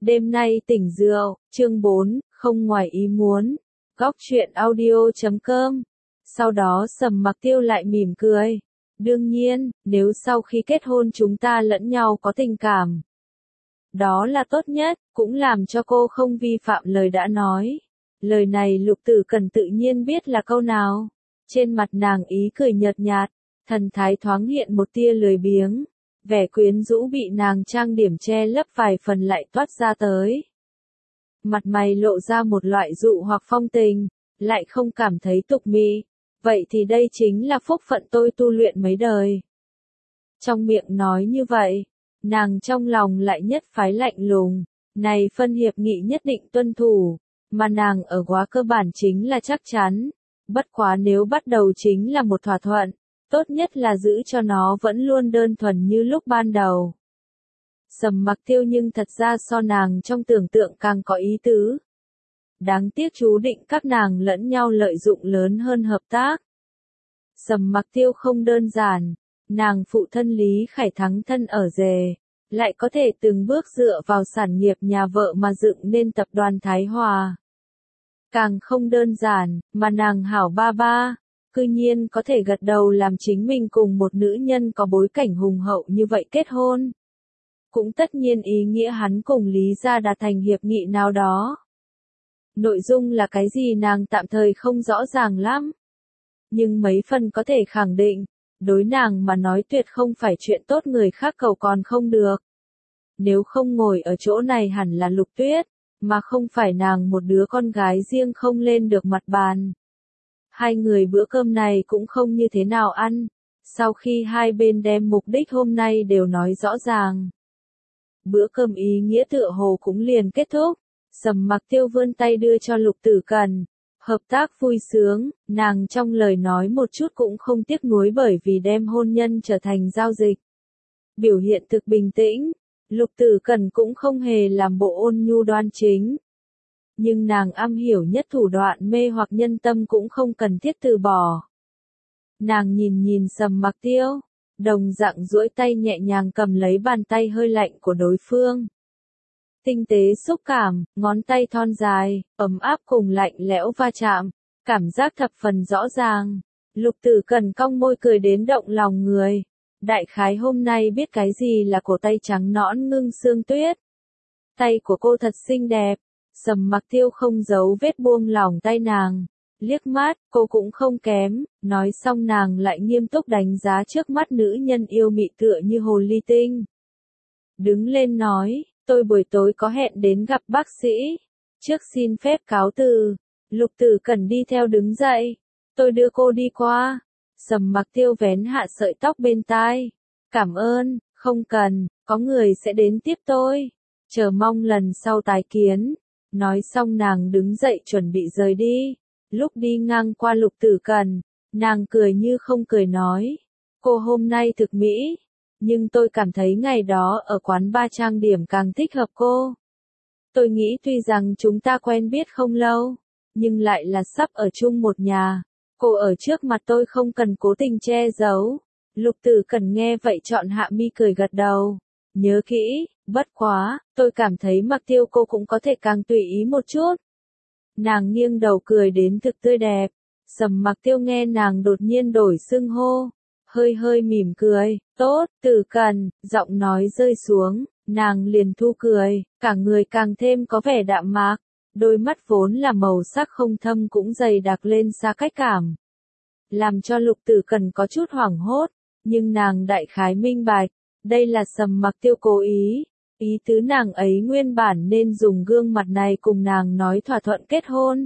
Đêm nay tỉnh rượu, chương 4, không ngoài ý muốn. Góc truyện audio.com. Sau đó Sầm Mặc Tiêu lại mỉm cười. Đương nhiên, nếu sau khi kết hôn chúng ta lẫn nhau có tình cảm, đó là tốt nhất, cũng làm cho cô không vi phạm lời đã nói. Lời này Lục Tử Cần tự nhiên biết là câu nào. Trên mặt nàng ý cười nhợt nhạt, thần thái thoáng hiện một tia lười biếng. Vẻ quyến rũ bị nàng trang điểm che lấp vài phần lại toát ra tới. Mặt mày lộ ra một loại dụ hoặc phong tình, lại không cảm thấy tục mị. Vậy thì đây chính là phúc phận tôi tu luyện mấy đời. Trong miệng nói như vậy, nàng trong lòng lại nhất phái lạnh lùng. Này phân hiệp nghị nhất định tuân thủ, mà nàng ở quá cơ bản chính là chắc chắn. Bất quá nếu bắt đầu chính là một thỏa thuận, tốt nhất là giữ cho nó vẫn luôn đơn thuần như lúc ban đầu. Sầm Mặc Tiêu nhưng thật ra so nàng trong tưởng tượng càng có ý tứ. Đáng tiếc chú định các nàng lẫn nhau lợi dụng lớn hơn hợp tác. Sầm Mặc Tiêu không đơn giản, nàng phụ thân Lý Khải Thắng thân ở Dề, lại có thể từng bước dựa vào sản nghiệp nhà vợ mà dựng nên tập đoàn Thái Hòa. Càng không đơn giản, mà nàng hảo ba ba, cư nhiên có thể gật đầu làm chính mình cùng một nữ nhân có bối cảnh hùng hậu như vậy kết hôn. Cũng tất nhiên ý nghĩa hắn cùng Lý gia đạt thành hiệp nghị nào đó. Nội dung là cái gì nàng tạm thời không rõ ràng lắm. Nhưng mấy phần có thể khẳng định, đối nàng mà nói tuyệt không phải chuyện tốt người khác cầu còn không được. Nếu không ngồi ở chỗ này hẳn là Lục Tuyết, mà không phải nàng một đứa con gái riêng không lên được mặt bàn. Hai người bữa cơm này cũng không như thế nào ăn, sau khi hai bên đem mục đích hôm nay đều nói rõ ràng. Bữa cơm ý nghĩa tựa hồ cũng liền kết thúc, Sầm Mặc Tiêu vươn tay đưa cho Lục Tử Cần. Hợp tác vui sướng, nàng trong lời nói một chút cũng không tiếc nuối bởi vì đem hôn nhân trở thành giao dịch. Biểu hiện thực bình tĩnh, Lục Tử Cần cũng không hề làm bộ ôn nhu đoan chính. Nhưng nàng am hiểu nhất thủ đoạn mê hoặc nhân tâm cũng không cần thiết từ bỏ. Nàng nhìn Sầm Mặc Tiêu, đồng dạng duỗi tay nhẹ nhàng cầm lấy bàn tay hơi lạnh của đối phương. Tinh tế xúc cảm, ngón tay thon dài, ấm áp cùng lạnh lẽo va chạm, cảm giác thập phần rõ ràng. Lục Tử Cần cong môi cười đến động lòng người. Đại khái hôm nay biết cái gì là cổ tay trắng nõn ngưng xương tuyết. Tay của cô thật xinh đẹp. Sầm Mặc Tiêu không giấu vết buông lỏng tay nàng. Liếc mắt, cô cũng không kém. Nói xong nàng lại nghiêm túc đánh giá trước mắt nữ nhân yêu mị tựa như hồ ly tinh. Đứng lên nói, tôi buổi tối có hẹn đến gặp bác sĩ. Trước xin phép cáo từ. Lục Tử Cần đi theo đứng dậy. Tôi đưa cô đi qua. Sầm Mặc Tiêu vén hạ sợi tóc bên tai. Cảm ơn, không cần, có người sẽ đến tiếp tôi. Chờ mong lần sau tái kiến. Nói xong nàng đứng dậy chuẩn bị rời đi. Lúc đi ngang qua Lục Tử Cần, nàng cười như không cười nói. Cô hôm nay thực mỹ, nhưng tôi cảm thấy ngày đó ở quán bar trang điểm càng thích hợp cô. Tôi nghĩ tuy rằng chúng ta quen biết không lâu, nhưng lại là sắp ở chung một nhà. Cô ở trước mặt tôi không cần cố tình che giấu. Lục Tử Cần nghe vậy trọn hạ mi cười gật đầu. Nhớ kỹ, bất quá, tôi cảm thấy Mặc Tiêu cô cũng có thể càng tùy ý một chút. Nàng nghiêng đầu cười đến thực tươi đẹp. Sầm Mặc Tiêu nghe nàng đột nhiên đổi xưng hô, hơi mỉm cười. Tốt, Tử Cần, giọng nói rơi xuống, nàng liền thu cười, cả người càng thêm có vẻ đạm mạc. Đôi mắt vốn là màu sắc không thâm cũng dày đặc lên xa cách cảm. Làm cho Lục Tử Cần có chút hoảng hốt, nhưng nàng đại khái minh bạch, đây là Sầm Mặc Tiêu cố ý. Ý tứ nàng ấy nguyên bản nên dùng gương mặt này cùng nàng nói thỏa thuận kết hôn.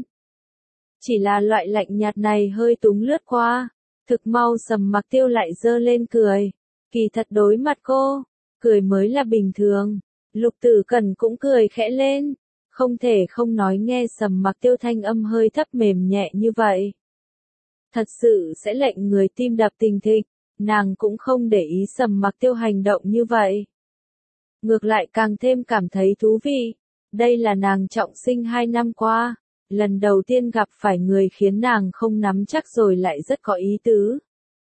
Chỉ là loại lạnh nhạt này hơi túng lướt qua. Thực mau Sầm Mặc Tiêu lại giơ lên cười. Kỳ thật đối mặt cô, cười mới là bình thường. Lục Tử Cần cũng cười khẽ lên. Không thể không nói nghe Sầm Mặc Tiêu thanh âm hơi thấp mềm nhẹ như vậy. Thật sự sẽ lệnh người tim đập thình thịch. Nàng cũng không để ý Sầm Mặc Tiêu hành động như vậy. Ngược lại càng thêm cảm thấy thú vị. Đây là nàng trọng sinh 2 năm qua. Lần đầu tiên gặp phải người khiến nàng không nắm chắc rồi lại rất có ý tứ.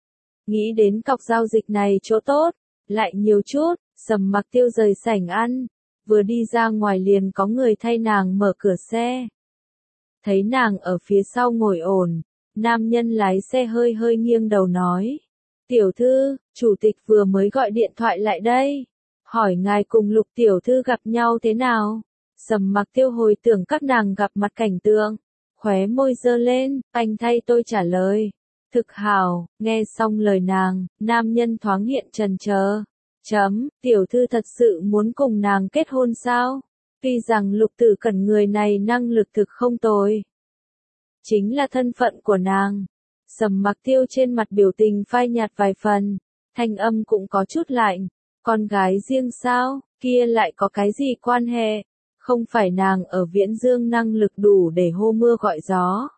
Nghĩ đến cọc giao dịch này chỗ tốt, lại nhiều chút, Sầm Mặc Tiêu rời sảnh ăn. vừa đi ra ngoài liền có người thay nàng mở cửa xe. Thấy nàng ở phía sau ngồi ổn, nam nhân lái xe hơi hơi nghiêng đầu nói. Tiểu thư, chủ tịch vừa mới gọi điện thoại lại đây. Hỏi ngài cùng Lục tiểu thư gặp nhau thế nào? Sầm Mặc Tiêu hồi tưởng các nàng gặp mặt cảnh tượng. Khóe môi giơ lên, anh thay tôi trả lời. Thực hảo, nghe xong lời nàng, nam nhân thoáng hiện chần chờ. Tiểu thư thật sự muốn cùng nàng kết hôn sao? Tuy rằng Lục Tử Cẩn người này năng lực thực không tồi. Chính là thân phận của nàng. Sầm Mặc Tiêu trên mặt biểu tình phai nhạt vài phần, thanh âm cũng có chút lạnh. Con gái riêng sao, kia lại có cái gì quan hệ? Không phải nàng ở Viễn Dương năng lực đủ để hô mưa gọi gió.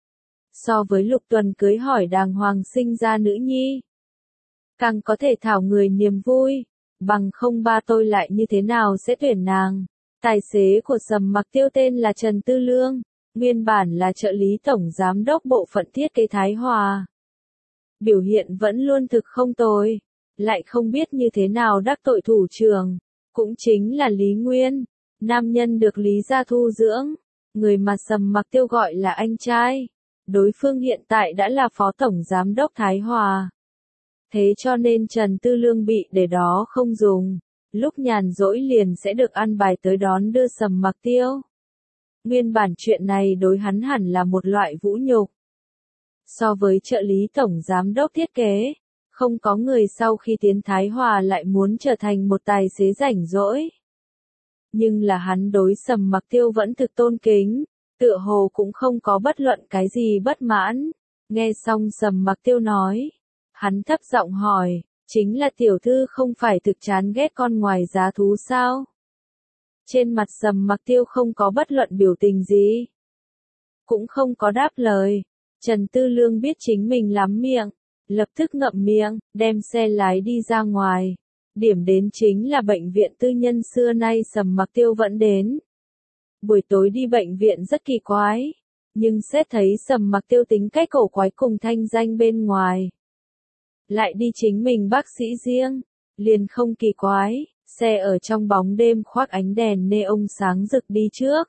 So với Lục Tuần cưới hỏi đàng hoàng sinh ra nữ nhi, càng có thể thảo người niềm vui, bằng không ba tôi lại như thế nào sẽ tuyển nàng. Tài xế của Sầm Mặc Tiêu tên là Trần Tư Lương, nguyên bản là trợ lý tổng giám đốc bộ phận thiết kế Thái Hòa. Biểu hiện vẫn luôn thực không tồi, lại không biết như thế nào đắc tội thủ trưởng, cũng chính là Lý Nguyên, nam nhân được Lý gia thu dưỡng, người mà Sầm Mặc Tiêu gọi là anh trai. Đối phương hiện tại đã là phó tổng giám đốc Thái Hòa. Thế cho nên Trần Tư Lương bị để đó không dùng, lúc nhàn rỗi liền sẽ được ăn bài tới đón đưa Sầm Mặc Tiêu. Nguyên bản chuyện này đối hắn hẳn là một loại vũ nhục. So với trợ lý tổng giám đốc thiết kế, không có người sau khi tiến Thái Hòa lại muốn trở thành một tài xế rảnh rỗi. Nhưng là hắn đối Sầm Mặc Tiêu vẫn thực tôn kính, tựa hồ cũng không có bất luận cái gì bất mãn. Nghe xong Sầm Mặc Tiêu nói, hắn thấp giọng hỏi, chính là tiểu thư không phải thực chán ghét con ngoài giá thú sao? Trên mặt Sầm Mặc Tiêu không có bất luận biểu tình gì, cũng không có đáp lời. Trần Tư Lương biết chính mình lắm miệng, lập tức ngậm miệng, đem xe lái đi ra ngoài. Điểm đến chính là bệnh viện tư nhân xưa nay Sầm Mặc Tiêu vẫn đến. Buổi tối đi bệnh viện rất kỳ quái, nhưng xét thấy Sầm Mặc Tiêu tính cách cổ quái cùng thanh danh bên ngoài, lại đi chính mình bác sĩ riêng, liền không kỳ quái. Xe ở trong bóng đêm khoác ánh đèn neon sáng rực đi trước.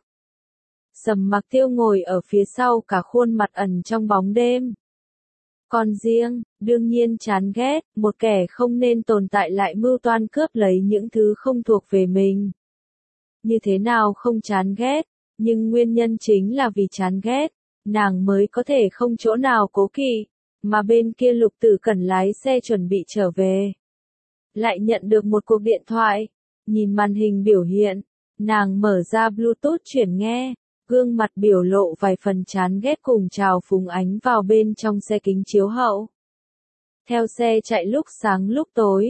Sầm Mặc Tiêu ngồi ở phía sau, cả khuôn mặt ẩn trong bóng đêm. Còn riêng, đương nhiên chán ghét, một kẻ không nên tồn tại lại mưu toan cướp lấy những thứ không thuộc về mình. Như thế nào không chán ghét, nhưng nguyên nhân chính là vì chán ghét, nàng mới có thể không chỗ nào cố kỵ, mà bên kia Lục Tử Cẩn lái xe chuẩn bị trở về. Lại nhận được một cuộc điện thoại, nhìn màn hình biểu hiện, nàng mở ra Bluetooth chuyển nghe, gương mặt biểu lộ vài phần chán ghét cùng trào phúng ánh vào bên trong xe kính chiếu hậu. Theo xe chạy lúc sáng lúc tối,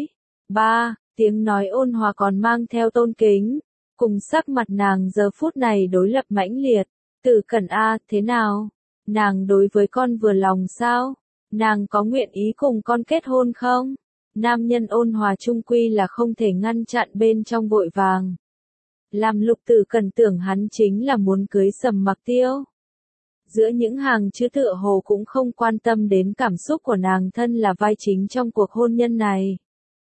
tiếng nói ôn hòa còn mang theo tôn kính, cùng sắc mặt nàng giờ phút này đối lập mãnh liệt. Tử Cẩn a, thế nào? Nàng đối với con vừa lòng sao? Nàng có nguyện ý cùng con kết hôn không? Nam nhân ôn hòa chung quy là không thể ngăn chặn bên trong vội vàng. Làm Lục Tử Cẩn tưởng hắn chính là muốn cưới Sầm Mặc Tiêu. Giữa những hàng chữ tựa hồ cũng không quan tâm đến cảm xúc của nàng thân là vai chính trong cuộc hôn nhân này.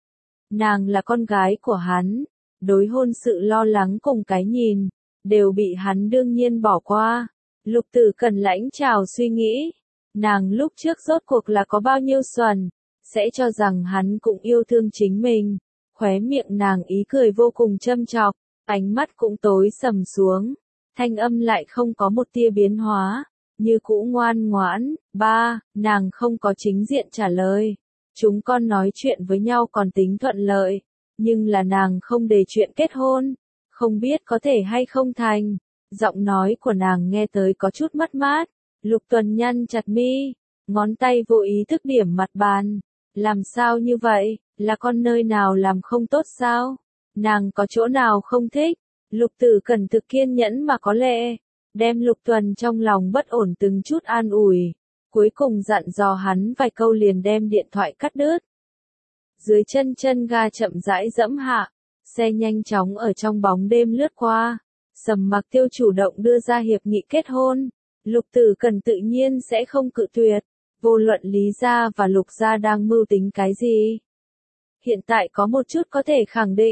Nàng là con gái của hắn, đối hôn sự lo lắng cùng cái nhìn, đều bị hắn đương nhiên bỏ qua. Lục Tử Cẩn lãnh trào suy nghĩ, nàng lúc trước rốt cuộc là có bao nhiêu xuẩn, sẽ cho rằng hắn cũng yêu thương chính mình. Khóe miệng nàng ý cười vô cùng châm chọc, ánh mắt cũng tối sầm xuống, thanh âm lại không có một tia biến hóa, như cũ ngoan ngoãn. Nàng không có chính diện trả lời. Chúng con nói chuyện với nhau còn tính thuận lợi, nhưng là nàng không đề chuyện kết hôn, không biết có thể hay không thành. Giọng nói của nàng nghe tới có chút mất mát. Lục Tuần nhăn chặt mi, ngón tay vô ý thức điểm mặt bàn. Làm sao như vậy, là con nơi nào làm không tốt sao? Nàng có chỗ nào không thích? Lục Tử Cẩn thực kiên nhẫn mà có lẽ, đem Lục Tuần trong lòng bất ổn từng chút an ủi. Cuối cùng dặn dò hắn vài câu liền đem điện thoại cắt đứt. Dưới chân ga chậm rãi dẫm hạ, xe nhanh chóng ở trong bóng đêm lướt qua. Sầm Mặc Tiêu chủ động đưa ra hiệp nghị kết hôn. Lục Tử Cẩn tự nhiên sẽ không cự tuyệt, vô luận Lý gia và Lục gia đang mưu tính cái gì. Hiện tại có một chút có thể khẳng định,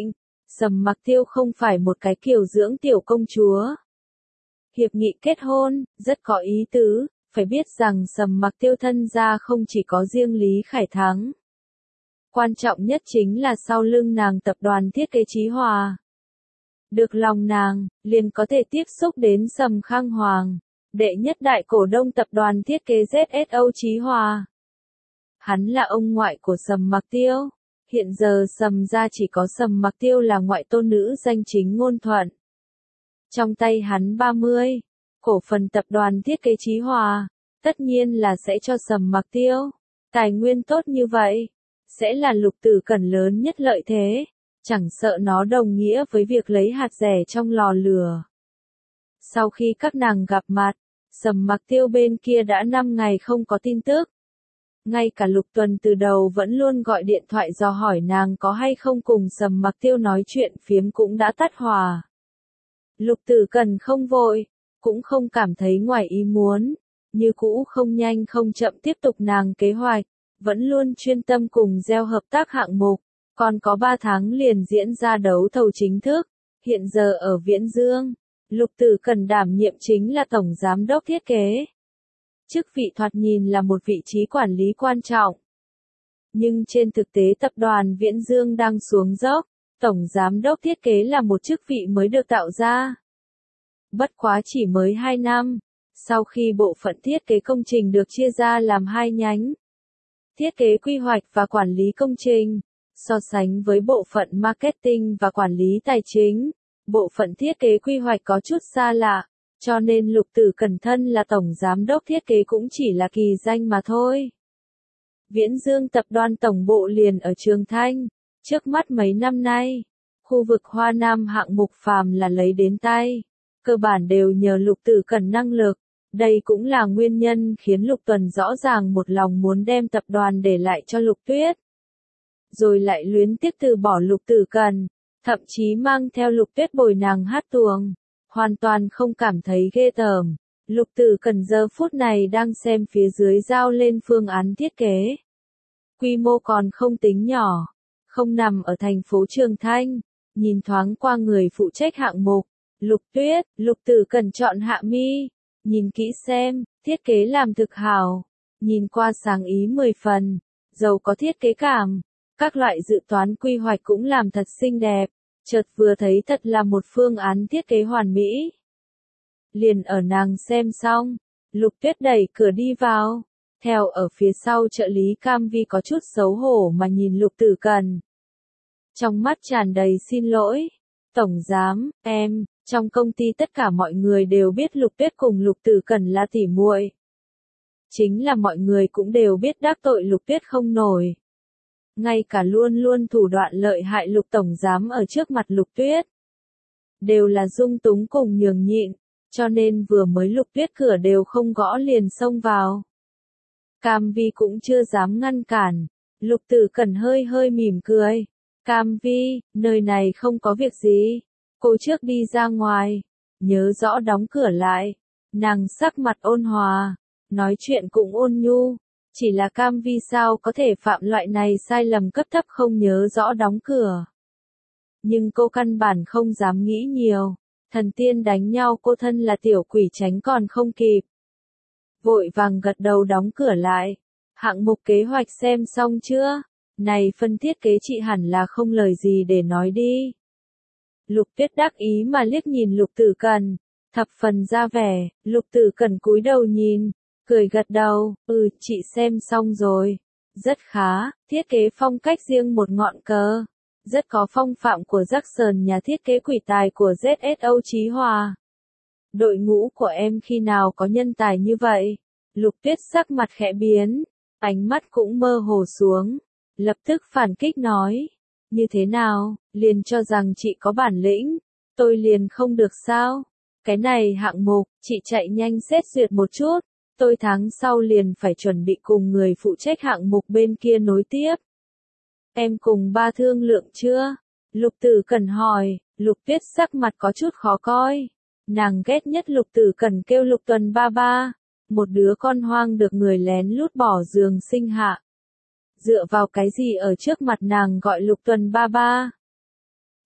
Sầm Mặc Tiêu không phải một cái kiểu dưỡng tiểu công chúa. Hiệp nghị kết hôn, rất có ý tứ, phải biết rằng Sầm Mặc Tiêu thân gia không chỉ có riêng Lý Khải Thắng. Quan trọng nhất chính là sau lưng nàng tập đoàn thiết kế Chí Hòa. Được lòng nàng, liền có thể tiếp xúc đến Sầm Khang Hoàng, đệ nhất đại cổ đông tập đoàn thiết kế ZSO Chí Hòa. Hắn là ông ngoại của Sầm Mặc Tiêu. Hiện giờ Sầm gia chỉ có Sầm Mặc Tiêu là ngoại tôn nữ danh chính ngôn thuận. Trong tay hắn 30, cổ phần tập đoàn thiết kế Chí Hòa, tất nhiên là sẽ cho Sầm Mặc Tiêu. Tài nguyên tốt như vậy, sẽ là Lục Tử Cẩn lớn nhất lợi thế, chẳng sợ nó đồng nghĩa với việc lấy hạt rẻ trong lò lửa. Sau khi các nàng gặp mặt, Sầm Mặc Tiêu bên kia đã 5 ngày không có tin tức. Ngay cả Lục Tuần từ đầu vẫn luôn gọi điện thoại dò hỏi nàng có hay không cùng Sầm Mặc Tiêu nói chuyện phiếm cũng đã tắt hòa. Lục Tử Cẩn không vội, cũng không cảm thấy ngoài ý muốn, như cũ không nhanh không chậm tiếp tục nàng kế hoạch, vẫn luôn chuyên tâm cùng gieo hợp tác hạng mục, còn có 3 tháng liền diễn ra đấu thầu chính thức, hiện giờ ở Viễn Dương, Lục Tử Cẩn đảm nhiệm chính là tổng giám đốc thiết kế. Chức vị thoạt nhìn là một vị trí quản lý quan trọng. Nhưng trên thực tế tập đoàn Viễn Dương đang xuống dốc, tổng giám đốc thiết kế là một chức vị mới được tạo ra. Bất quá chỉ mới 2 năm, sau khi bộ phận thiết kế công trình được chia ra làm 2 nhánh. Thiết kế quy hoạch và quản lý công trình, so sánh với bộ phận marketing và quản lý tài chính, bộ phận thiết kế quy hoạch có chút xa lạ. Cho nên Lục Tử Cẩn thân là tổng giám đốc thiết kế cũng chỉ là kỳ danh mà thôi. Viễn Dương tập đoàn tổng bộ liền ở Trường Thanh, trước mắt mấy năm nay, khu vực Hoa Nam hạng mục phàm là lấy đến tay, cơ bản đều nhờ Lục Tử Cẩn năng lực, đây cũng là nguyên nhân khiến Lục Tuần rõ ràng một lòng muốn đem tập đoàn để lại cho Lục Tuyết. Rồi lại luyến tiếc từ bỏ Lục Tử Cẩn, thậm chí mang theo Lục Tuyết bồi nàng hát tuồng. Hoàn toàn không cảm thấy ghê tởm. Lục Tử Cẩn giờ phút này đang xem phía dưới giao lên phương án thiết kế. Quy mô còn không tính nhỏ, không nằm ở thành phố Trường Thanh, nhìn thoáng qua người phụ trách hạng mục, Lục Tuyết, Lục Tử Cẩn chọn Hạ Mi, nhìn kỹ xem, thiết kế làm thực hảo, nhìn qua sáng ý 10 phần, giàu có thiết kế cảm, các loại dự toán quy hoạch cũng làm thật xinh đẹp. Chợt vừa thấy thật là một phương án thiết kế hoàn mỹ. Liền ở nàng xem xong, Lục Tuyết đẩy cửa đi vào, theo ở phía sau trợ lý Cam Vi có chút xấu hổ mà nhìn Lục Tử Cẩn. Trong mắt tràn đầy xin lỗi, tổng giám, em, trong công ty tất cả mọi người đều biết Lục Tuyết cùng Lục Tử Cẩn là tỉ muội. Chính là mọi người cũng đều biết đắc tội Lục Tuyết không nổi. Ngay cả luôn luôn thủ đoạn lợi hại Lục tổng giám ở trước mặt Lục Tuyết, đều là dung túng cùng nhường nhịn, cho nên vừa mới Lục Tuyết cửa đều không gõ liền xông vào. Cam Vi cũng chưa dám ngăn cản, Lục Tử Cẩn hơi hơi mỉm cười. Cam Vi, nơi này không có việc gì, cô trước đi ra ngoài, nhớ rõ đóng cửa lại. Nàng sắc mặt ôn hòa, nói chuyện cũng ôn nhu. Chỉ là Cam Vi sao có thể phạm loại này sai lầm cấp thấp không nhớ rõ đóng cửa. Nhưng cô căn bản không dám nghĩ nhiều, thần tiên đánh nhau cô thân là tiểu quỷ tránh còn không kịp. Vội vàng gật đầu đóng cửa lại, hạng mục kế hoạch xem xong chưa? Này phân thiết kế chị hẳn là không lời gì để nói đi. Lục Tuyết đắc ý mà liếc nhìn Lục Tử Cẩn, thập phần ra vẻ, Lục Tử Cẩn cúi đầu nhìn. Cười gật đầu, chị xem xong rồi. Rất khá, thiết kế phong cách riêng một ngọn cờ. Rất có phong phạm của Jackson nhà thiết kế quỷ tài của ZSO Chí Hòa. Đội ngũ của em khi nào có nhân tài như vậy? Lục Tuyết sắc mặt khẽ biến, ánh mắt cũng mơ hồ xuống. Lập tức phản kích nói. Như thế nào, liền cho rằng chị có bản lĩnh, tôi liền không được sao? Cái này hạng mục, chị chạy nhanh xét duyệt một chút. Tôi tháng sau liền phải chuẩn bị cùng người phụ trách hạng mục bên kia nối tiếp. Em cùng ba thương lượng chưa? Lục Tử Cẩn hỏi, Lục Tuyết sắc mặt có chút khó coi. Nàng ghét nhất Lục Tử Cẩn kêu Lục Tuần ba ba, một đứa con hoang được người lén lút bỏ giường sinh hạ. Dựa vào cái gì ở trước mặt nàng gọi Lục Tuần ba ba?